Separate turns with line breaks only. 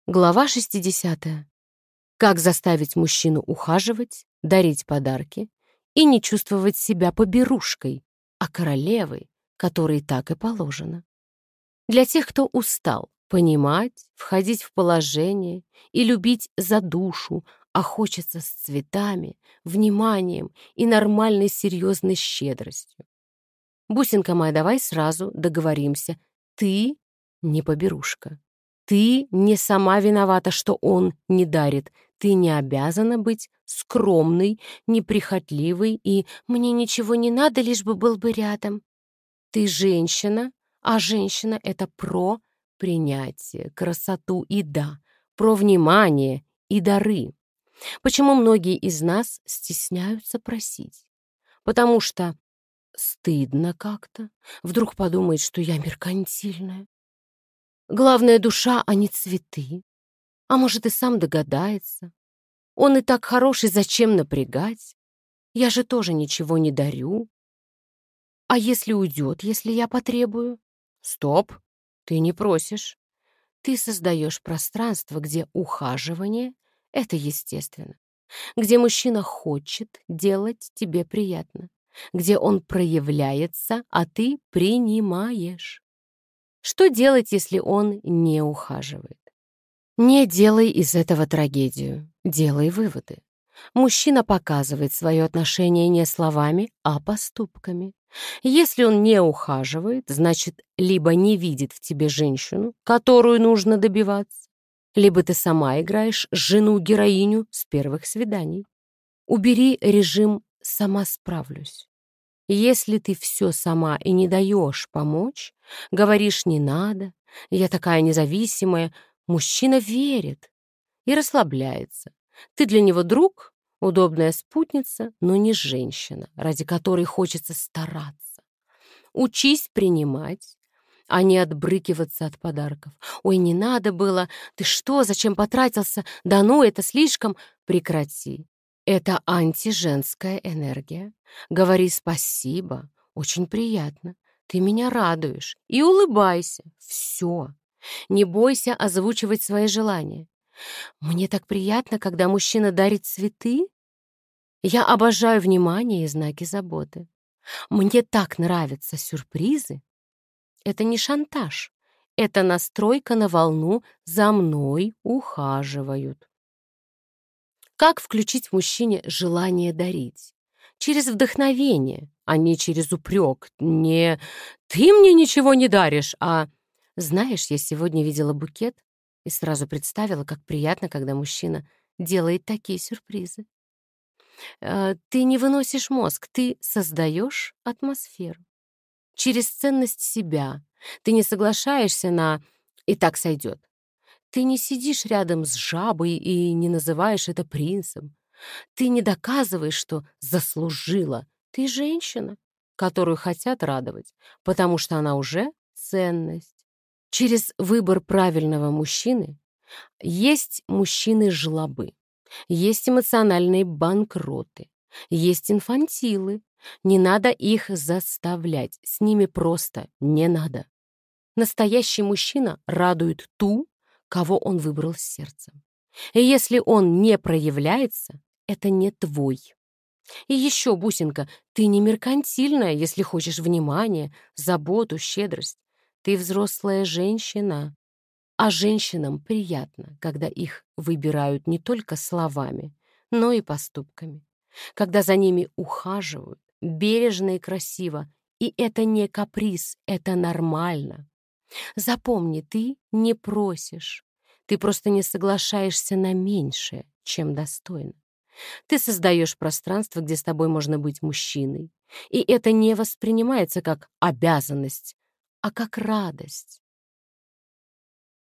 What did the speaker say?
Глава 60. Как заставить мужчину ухаживать, дарить подарки и не чувствовать себя поберушкой, а королевой, которой так и положено. Для тех, кто устал понимать, входить в положение и любить за душу, а хочется с цветами, вниманием и нормальной серьезной щедростью. Бусинка моя, давай сразу договоримся. Ты не поберушка. Ты не сама виновата, что он не дарит. Ты не обязана быть скромной, неприхотливой и «мне ничего не надо, лишь бы был бы рядом». Ты женщина, а женщина — это про принятие, красоту и да, про внимание и дары. Почему многие из нас стесняются просить? Потому что стыдно как-то. Вдруг подумает, что я меркантильная. Главное — душа, а не цветы. А может, и сам догадается. Он и так хороший, зачем напрягать? Я же тоже ничего не дарю. А если уйдет, если я потребую? Стоп, ты не просишь. Ты создаешь пространство, где ухаживание — это естественно. Где мужчина хочет делать тебе приятно. Где он проявляется, а ты принимаешь. Что делать, если он не ухаживает? Не делай из этого трагедию, делай выводы. Мужчина показывает свое отношение не словами, а поступками. Если он не ухаживает, значит, либо не видит в тебе женщину, которую нужно добиваться, либо ты сама играешь жену-героиню с первых свиданий. Убери режим «сама справлюсь». Если ты все сама и не даешь помочь, говоришь «не надо», «я такая независимая», мужчина верит и расслабляется. Ты для него друг, удобная спутница, но не женщина, ради которой хочется стараться. Учись принимать, а не отбрыкиваться от подарков. «Ой, не надо было! Ты что, зачем потратился? Да ну, это слишком!» Прекрати. Это антиженская энергия. Говори спасибо, очень приятно. Ты меня радуешь. И улыбайся. Все. Не бойся озвучивать свои желания. Мне так приятно, когда мужчина дарит цветы. Я обожаю внимание и знаки заботы. Мне так нравятся сюрпризы. Это не шантаж. Это настройка на волну «за мной ухаживают». Как включить в мужчине желание дарить? Через вдохновение, а не через упрек. Не «ты мне ничего не даришь», а «знаешь, я сегодня видела букет и сразу представила, как приятно, когда мужчина делает такие сюрпризы». Ты не выносишь мозг, ты создаешь атмосферу. Через ценность себя. Ты не соглашаешься на «и так сойдет». Ты не сидишь рядом с жабой и не называешь это принцем. Ты не доказываешь, что заслужила. Ты женщина, которую хотят радовать, потому что она уже ценность. Через выбор правильного мужчины есть мужчины-жлобы, есть эмоциональные банкроты, есть инфантилы. Не надо их заставлять, с ними просто не надо. Настоящий мужчина радует ту, кого он выбрал сердцем. И если он не проявляется, это не твой. И еще, бусинка, ты не меркантильная, если хочешь внимания, заботу, щедрость. Ты взрослая женщина. А женщинам приятно, когда их выбирают не только словами, но и поступками. Когда за ними ухаживают, бережно и красиво. И это не каприз, это нормально. Запомни, ты не просишь. Ты просто не соглашаешься на меньшее, чем достойно. Ты создаешь пространство, где с тобой можно быть мужчиной. И это не воспринимается как обязанность, а как радость.